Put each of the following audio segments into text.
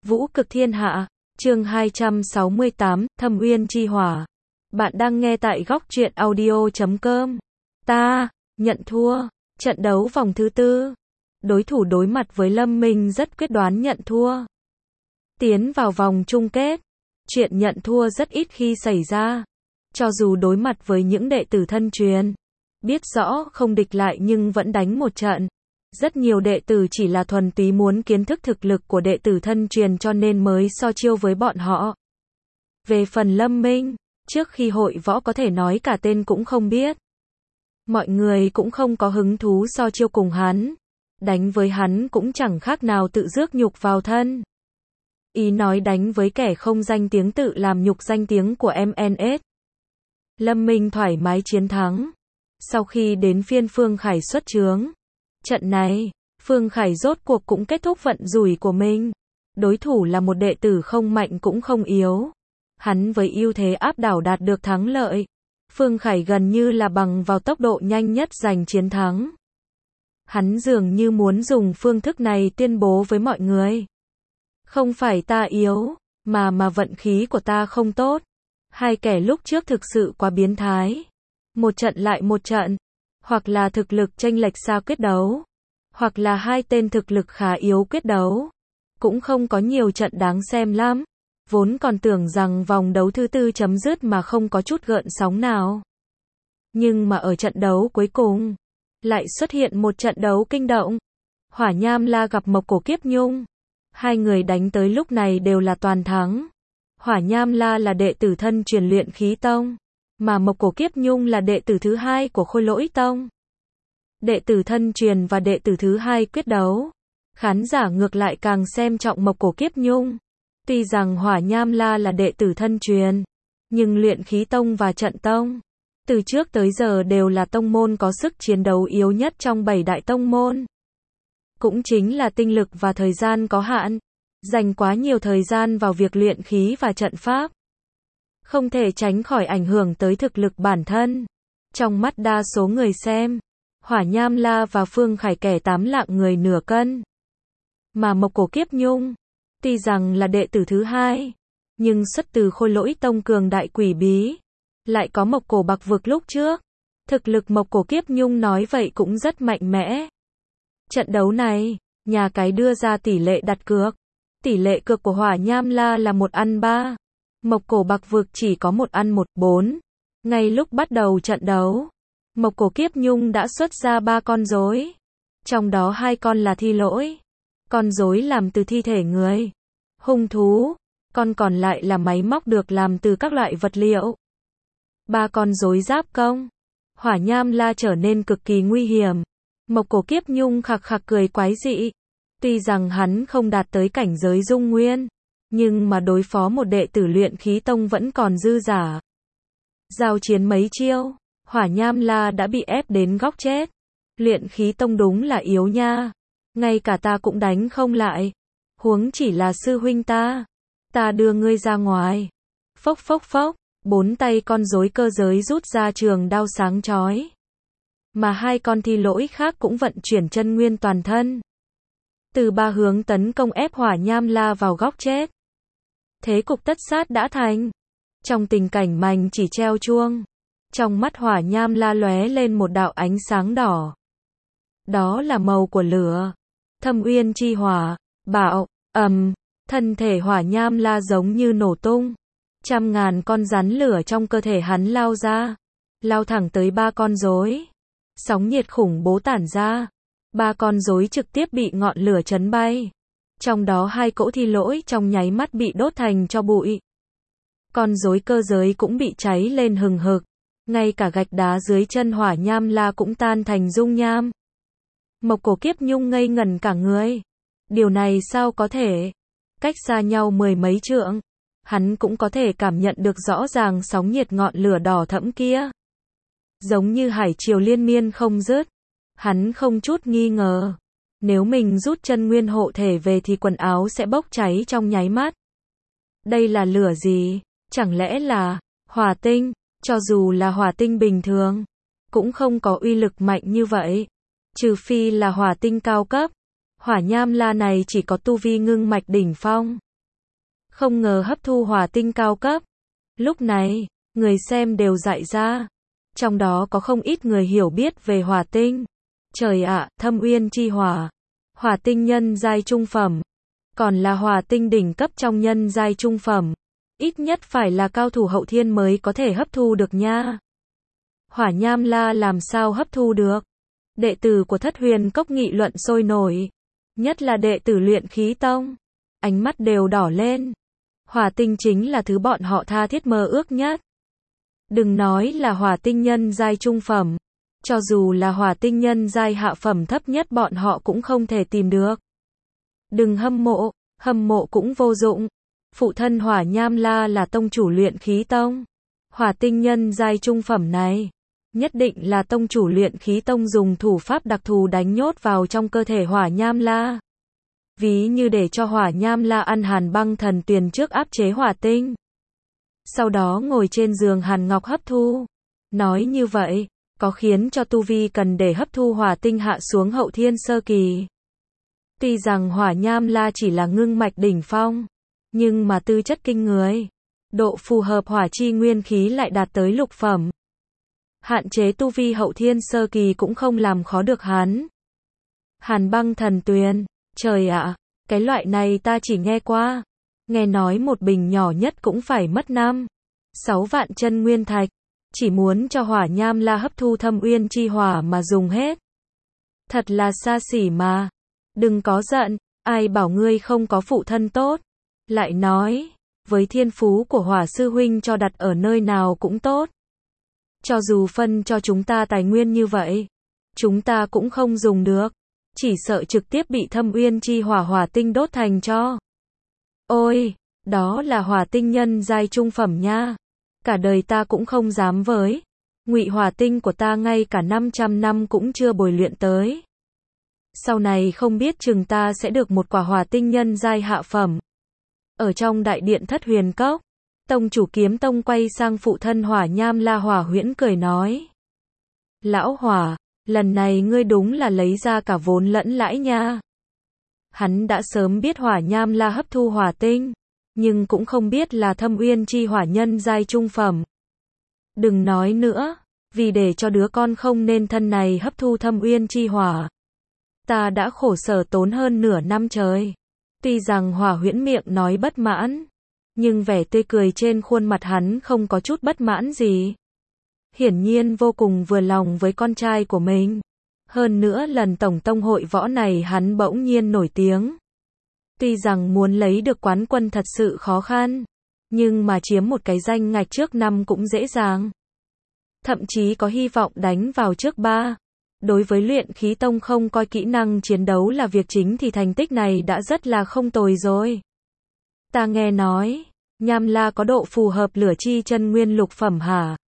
Vũ cực thiên hạ, chương 268, Thâm Uyên chi hỏa. Bạn đang nghe tại góc truyện audio.com. Ta, nhận thua. Trận đấu vòng thứ tư. Đối thủ đối mặt với Lâm Minh rất quyết đoán nhận thua. Tiến vào vòng chung kết. Chuyện nhận thua rất ít khi xảy ra. Cho dù đối mặt với những đệ tử thân truyền. Biết rõ không địch lại nhưng vẫn đánh một trận. Rất nhiều đệ tử chỉ là thuần túy muốn kiến thức thực lực của đệ tử thân truyền cho nên mới so chiêu với bọn họ. Về phần Lâm Minh, trước khi hội võ có thể nói cả tên cũng không biết. Mọi người cũng không có hứng thú so chiêu cùng hắn. Đánh với hắn cũng chẳng khác nào tự rước nhục vào thân. Ý nói đánh với kẻ không danh tiếng tự làm nhục danh tiếng của MNS. Lâm Minh thoải mái chiến thắng. Sau khi đến phiên Phương Khải xuất chướng. Trận này, Phương Khải rốt cuộc cũng kết thúc vận rủi của mình. Đối thủ là một đệ tử không mạnh cũng không yếu. Hắn với ưu thế áp đảo đạt được thắng lợi. Phương Khải gần như là bằng vào tốc độ nhanh nhất giành chiến thắng. Hắn dường như muốn dùng phương thức này tuyên bố với mọi người. Không phải ta yếu, mà vận khí của ta không tốt. Hai kẻ lúc trước thực sự quá biến thái. Một trận lại một trận. Hoặc là thực lực chênh lệch xa quyết đấu. Hoặc là hai tên thực lực khá yếu quyết đấu. Cũng không có nhiều trận đáng xem lắm. Vốn còn tưởng rằng vòng đấu thứ tư chấm dứt mà không có chút gợn sóng nào. Nhưng mà ở trận đấu cuối cùng, lại xuất hiện một trận đấu kinh động. Hỏa Nham La gặp Mộc Cổ Kiếp Nhung. Hai người đánh tới lúc này đều là toàn thắng. Hỏa Nham La là đệ tử thân truyền Luyện Khí Tông. Mà Mộc Cổ Kiếp Nhung là đệ tử thứ hai của Khôi Lỗi Tông. Đệ tử thân truyền và đệ tử thứ hai quyết đấu. Khán giả ngược lại càng xem trọng Mộc Cổ Kiếp Nhung. Tuy rằng Hỏa Nham La là đệ tử thân truyền, nhưng Luyện Khí Tông và Trận Tông, từ trước tới giờ đều là tông môn có sức chiến đấu yếu nhất trong 7 đại tông môn. Cũng chính là tinh lực và thời gian có hạn, dành quá nhiều thời gian vào việc luyện khí và trận pháp. Không thể tránh khỏi ảnh hưởng tới thực lực bản thân. Trong mắt đa số người xem, Hỏa Nham La và Phương Khải kẻ 8 lạng người nửa cân. Mà Mộc Cổ Kiếp Nhung, tuy rằng là đệ tử thứ hai, nhưng xuất từ Khôi Lỗi Tông cường đại quỷ bí. Lại có Mộc Cổ Bạc Vực lúc trước. Thực lực Mộc Cổ Kiếp Nhung nói vậy cũng rất mạnh mẽ. Trận đấu này, nhà cái đưa ra tỷ lệ đặt cược. Tỷ lệ cược của Hỏa Nham La là 1/3. Mộc Cổ Bạc Vực chỉ có 1/4. Ngay lúc bắt đầu trận đấu, Mộc Cổ Kiếp Nhung đã xuất ra 3 con rối. Trong đó 2 con là thi lỗi. Con rối làm từ thi thể người, hung thú. Con còn lại là máy móc được làm từ các loại vật liệu. 3 con rối giáp công. Hỏa Nham La trở nên cực kỳ nguy hiểm. Mộc Cổ Kiếp Nhung khạc khạc cười quái dị. Tuy rằng hắn không đạt tới cảnh giới dung nguyên, nhưng mà đối phó một đệ tử Luyện Khí Tông vẫn còn dư dả. Giao chiến mấy chiêu, Hỏa Nham La đã bị ép đến góc chết. Luyện Khí Tông đúng là yếu nha. Ngay cả ta cũng đánh không lại. Huống chỉ là sư huynh ta. Ta đưa ngươi ra ngoài. Phốc phốc phốc, 4 tay con rối cơ giới rút ra trường đao sáng chói. Mà 2 con thi lỗi khác cũng vận chuyển chân nguyên toàn thân. Từ 3 hướng tấn công ép Hỏa Nham La vào góc chết. Thế cục tất sát đã thành. Trong tình cảnh mành chỉ treo chuông, trong mắt Hỏa Nham La lóe lên một đạo ánh sáng đỏ. Đó là màu của lửa. Thâm Uyên chi hỏa. Bạo, thân thể Hỏa Nham La giống như nổ tung. Trăm ngàn con rắn lửa trong cơ thể hắn lao ra, lao thẳng tới 3 con rối. Sóng nhiệt khủng bố tản ra. 3 con rối trực tiếp bị ngọn lửa chấn bay. Trong đó 2 cỗ thi lỗi trong nháy mắt bị đốt thành tro bụi. Con rối cơ giới cũng bị cháy lên hừng hực. Ngay cả gạch đá dưới chân Hỏa Nham La cũng tan thành dung nham. Mộc Cổ Kiếp Nhung ngây ngẩn cả người. Điều này sao có thể? Cách xa nhau 10 mấy trượng, hắn cũng có thể cảm nhận được rõ ràng sóng nhiệt ngọn lửa đỏ thẫm kia. Giống như hải triều liên miên không dứt. Hắn không chút nghi ngờ. Nếu mình rút chân nguyên hộ thể về thì quần áo sẽ bốc cháy trong nháy mắt. Đây là lửa gì? Chẳng lẽ là hỏa tinh? Cho dù là hỏa tinh bình thường, cũng không có uy lực mạnh như vậy. Trừ phi là hỏa tinh cao cấp. Hỏa Nham La này chỉ có tu vi ngưng mạch đỉnh phong. không ngờ hấp thu hỏa tinh cao cấp. Lúc này, người xem đều dại ra. Trong đó có không ít người hiểu biết về hỏa tinh. Trời ạ, Thâm Uyên chi hỏa. Hỏa tinh nhân giai trung phẩm. Còn là hỏa tinh đỉnh cấp trong nhân giai trung phẩm. Ít nhất phải là cao thủ hậu thiên mới có thể hấp thu được nha. Hỏa Nham La làm sao hấp thu được? Đệ tử của Thất Huyền Cốc nghị luận sôi nổi. Nhất là đệ tử Luyện Khí Tông. Ánh mắt đều đỏ lên. Hỏa tinh chính là thứ bọn họ tha thiết mơ ước nhất. Đừng nói là hỏa tinh nhân giai trung phẩm. Cho dù là hỏa tinh nhân giai hạ phẩm thấp nhất bọn họ cũng không thể tìm được. Đừng hâm mộ cũng vô dụng. Phụ thân Hỏa Nham La là tông chủ Luyện Khí Tông. Hỏa tinh nhân giai trung phẩm này, nhất định là tông chủ Luyện Khí Tông dùng thủ pháp đặc thù đánh nhốt vào trong cơ thể Hỏa Nham La. Ví như để cho Hỏa Nham La ăn hàn băng thần tuyền trước áp chế hỏa tinh. Sau đó ngồi trên giường hàn ngọc hấp thu. Nói như vậy, có khiến cho tu vi cần để hấp thu hỏa tinh hạ xuống hậu thiên sơ kỳ. Tuy rằng Hỏa Nham La chỉ là ngưng mạch đỉnh phong, nhưng mà tư chất kinh người. Độ phù hợp hỏa chi nguyên khí lại đạt tới lục phẩm. Hạn chế tu vi hậu thiên sơ kỳ cũng không làm khó được hắn. Hàn băng thần tuyền, trời ạ, cái loại này ta chỉ nghe qua. Nghe nói một bình nhỏ nhất cũng phải mất 5-6 vạn chân nguyên thạch. Chỉ muốn cho Hỏa Nham La hấp thu Thâm Uyên chi hỏa mà dùng hết. Thật là xa xỉ mà. Đừng có giận, ai bảo ngươi không có phụ thân tốt. Lại nói, với thiên phú của Hỏa sư huynh cho đặt ở nơi nào cũng tốt. Cho dù phân cho chúng ta tài nguyên như vậy, chúng ta cũng không dùng được. Chỉ sợ trực tiếp bị Thâm Uyên chi hỏa tinh đốt thành tro. Ôi, đó là hỏa tinh nhân giai trung phẩm nha. Cả đời ta cũng không dám với. Ngụy hỏa tinh của ta ngay cả 500 năm cũng chưa bồi luyện tới. Sau này không biết chừng ta sẽ được một quả hỏa tinh nhân giai hạ phẩm. Ở trong đại điện Thất Huyền Cốc, tông chủ Kiếm Tông quay sang phụ thân Hỏa Nham La Hỏa Huyễn cười nói. Lão Hỏa, lần này ngươi đúng là lấy ra cả vốn lẫn lãi nha. Hắn đã sớm biết Hỏa Nham La hấp thu hỏa tinh, nhưng cũng không biết là Thâm Uyên chi hỏa nhân giai trung phẩm. Đừng nói nữa, vì để cho đứa con không nên thân này hấp thu Thâm Uyên chi hỏa, ta đã khổ sở tốn hơn nửa năm trời. Tuy rằng Hỏa Huyễn miệng nói bất mãn, nhưng vẻ tươi cười trên khuôn mặt hắn không có chút bất mãn gì. Hiển nhiên vô cùng vừa lòng với con trai của mình. Hơn nữa lần tổng tông hội võ này hắn bỗng nhiên nổi tiếng. Tuy rằng muốn lấy được quán quân thật sự khó khăn, nhưng mà chiếm một cái danh ngạch trước 5 cũng dễ dàng. Thậm chí có hy vọng đánh vào trước 3. Đối với Luyện Khí Tông không coi kỹ năng chiến đấu là việc chính thì thành tích này đã rất là không tồi rồi. Ta nghe nói, Nham La có độ phù hợp lửa chi chân nguyên lục phẩm hả?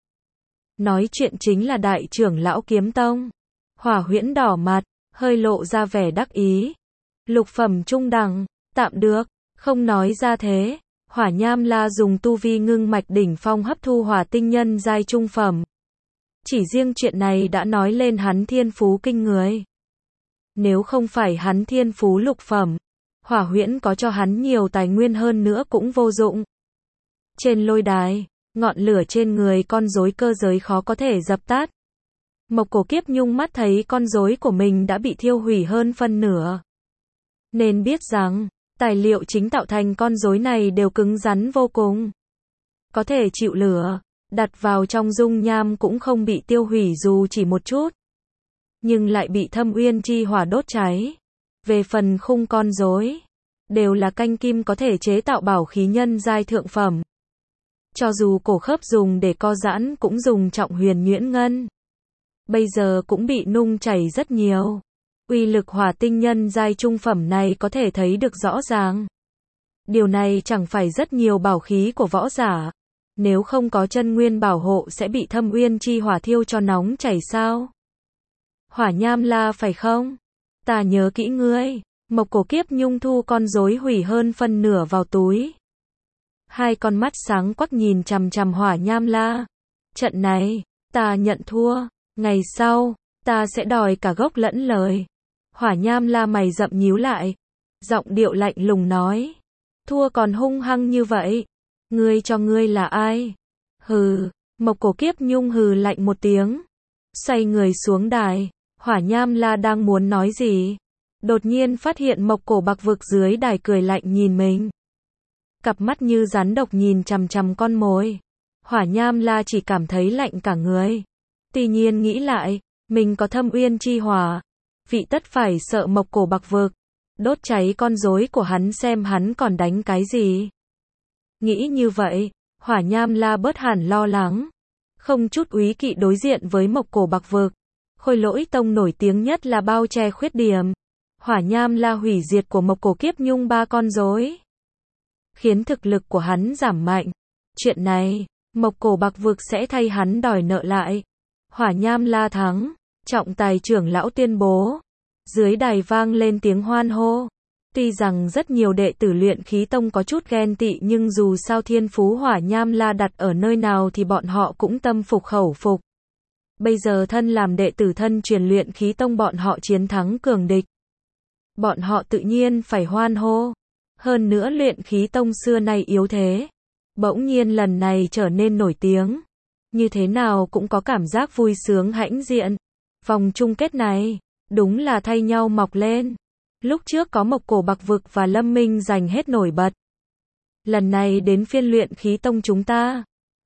Nói chuyện chính là đại trưởng lão Kiếm Tông. Hỏa Huyễn đỏ mặt, hơi lộ ra vẻ đắc ý. Lục phẩm trung đẳng, tạm được, không nói ra thế. Hỏa Nham La dùng tu vi ngưng mạch đỉnh phong hấp thu hỏa tinh nhân giai trung phẩm. Chỉ riêng chuyện này đã nói lên hắn thiên phú kinh người. Nếu không phải hắn thiên phú lục phẩm, Hỏa Huyễn có cho hắn nhiều tài nguyên hơn nữa cũng vô dụng. Trên lôi đài, ngọn lửa trên người con rối cơ giới khó có thể dập tắt. Mộc Cổ Kiếp Nhung mắt thấy con rối của mình đã bị thiêu hủy hơn phân nửa. Nên biết rằng, tài liệu chính tạo thành con rối này đều cứng rắn vô cùng. Có thể chịu lửa, đặt vào trong dung nham cũng không bị tiêu hủy dù chỉ một chút. Nhưng lại bị Thâm Uyên chi hỏa đốt cháy. Về phần khung con rối, đều là canh kim có thể chế tạo bảo khí nhân giai thượng phẩm. Cho dù cổ khớp dùng để co giãn cũng dùng trọng huyền nhuyễn ngân. Bây giờ cũng bị nung chảy rất nhiều. Uy lực hỏa tinh nhân giai trung phẩm này có thể thấy được rõ ràng. Điều này chẳng phải rất nhiều bảo khí của võ giả. Nếu không có chân nguyên bảo hộ sẽ bị Thâm Uyên chi hỏa thiêu cho nóng chảy sao? Hỏa Nham La phải không? Ta nhớ kỹ ngươi. Mộc Cổ Kiếp Nhung thu con rối hủy hơn phân nửa vào túi. Hai con mắt sáng quắc nhìn chằm chằm Hỏa Nham La. Trận này, ta nhận thua. Ngày sau, ta sẽ đòi cả gốc lẫn lời. Hỏa Nham La mày rậm nhíu lại. Giọng điệu lạnh lùng nói. Thua còn hung hăng như vậy. Ngươi cho ngươi là ai? Hừ, Mộc Cổ Kiếp Nhung hừ lạnh một tiếng. Xoay người xuống đài. Hỏa Nham La đang muốn nói gì? Đột nhiên phát hiện Mộc Cổ Bạc Vực dưới đài cười lạnh nhìn mình. Cặp mắt như rắn độc nhìn chằm chằm con mồi. Hỏa Nham La chỉ cảm thấy lạnh cả người. Tuy nhiên nghĩ lại, mình có Thâm Uyên Chi Hỏa, vị tất phải sợ Mộc Cổ Bạc Vực, đốt cháy con rối của hắn xem hắn còn đánh cái gì. Nghĩ như vậy, Hỏa Nham La bớt hẳn lo lắng, không chút úy kỵ đối diện với Mộc Cổ Bạc Vực. Khôi Lỗi Tông nổi tiếng nhất là bao che khuyết điểm. Hỏa Nham La hủy diệt của Mộc Cổ Kiếp Nhung 3 con rối, khiến thực lực của hắn giảm mạnh. Chuyện này, Mộc Cổ Bạc Vực sẽ thay hắn đòi nợ lại. Hỏa Nham La thắng, trọng tài trưởng lão tuyên bố. Dưới đài vang lên tiếng hoan hô. Tuy rằng rất nhiều đệ tử Luyện Khí Tông có chút ghen tị nhưng dù sao thiên phú Hỏa Nham La đặt ở nơi nào thì bọn họ cũng tâm phục khẩu phục. Bây giờ thân làm đệ tử thân truyền Luyện Khí Tông bọn họ chiến thắng cường địch. Bọn họ tự nhiên phải hoan hô. Hơn nữa Luyện Khí Tông xưa nay yếu thế, bỗng nhiên lần này trở nên nổi tiếng. Như thế nào cũng có cảm giác vui sướng hãnh diện. Vòng chung kết này, đúng là thay nhau mọc lên. Lúc trước có Mộc Cổ Bạc Vực và Lâm Minh giành hết nổi bật. Lần này đến phiên Luyện Khí Tông chúng ta.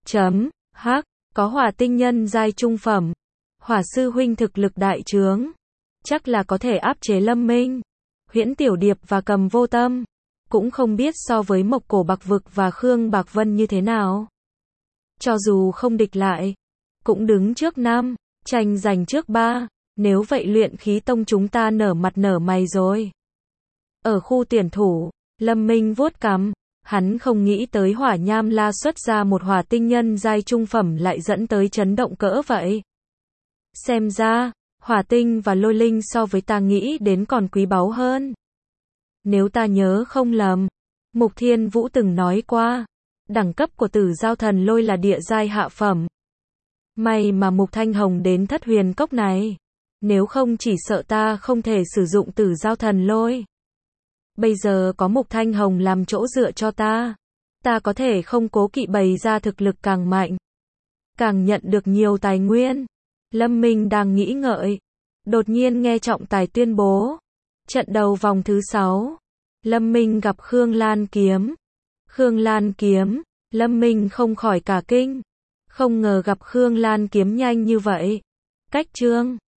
Có Hỏa Tinh Nhân giai trung phẩm. Hỏa sư huynh thực lực đại trướng, chắc là có thể áp chế Lâm Minh, Huyễn Tiểu Điệp và Cầm Vô Tâm. Cũng không biết so với Mộc Cổ Bạc Vực và Khương Bạc Vân như thế nào. Cho dù không địch lại, cũng đứng trước 5, tranh giành trước 3. Nếu vậy Luyện Khí Tông chúng ta nở mặt nở mày rồi. Ở khu tuyển thủ, Lâm Minh vuốt cằm. Hắn không nghĩ tới Hỏa Nham La xuất ra một hỏa tinh nhân giai trung phẩm lại dẫn tới chấn động cỡ vậy. Xem ra, hỏa tinh và lôi linh so với ta nghĩ đến còn quý báu hơn. Nếu ta nhớ không lầm, Mục Thiên Vũ từng nói qua, đẳng cấp của Tử Giao Thần Lôi là địa giai hạ phẩm. May mà Mục Thanh Hồng đến Thất Huyền Cốc này, nếu không chỉ sợ ta không thể sử dụng Tử Giao Thần Lôi. Bây giờ có Mục Thanh Hồng làm chỗ dựa cho ta có thể không cố kỵ bày ra thực lực càng mạnh, càng nhận được nhiều tài nguyên. Lâm Minh đang nghĩ ngợi, đột nhiên nghe trọng tài tuyên bố. Trận đầu vòng thứ 6, Lâm Minh gặp Khương Lan Kiếm. Khương Lan Kiếm, Lâm Minh không khỏi cả kinh. Không ngờ gặp Khương Lan Kiếm nhanh như vậy. Cách chương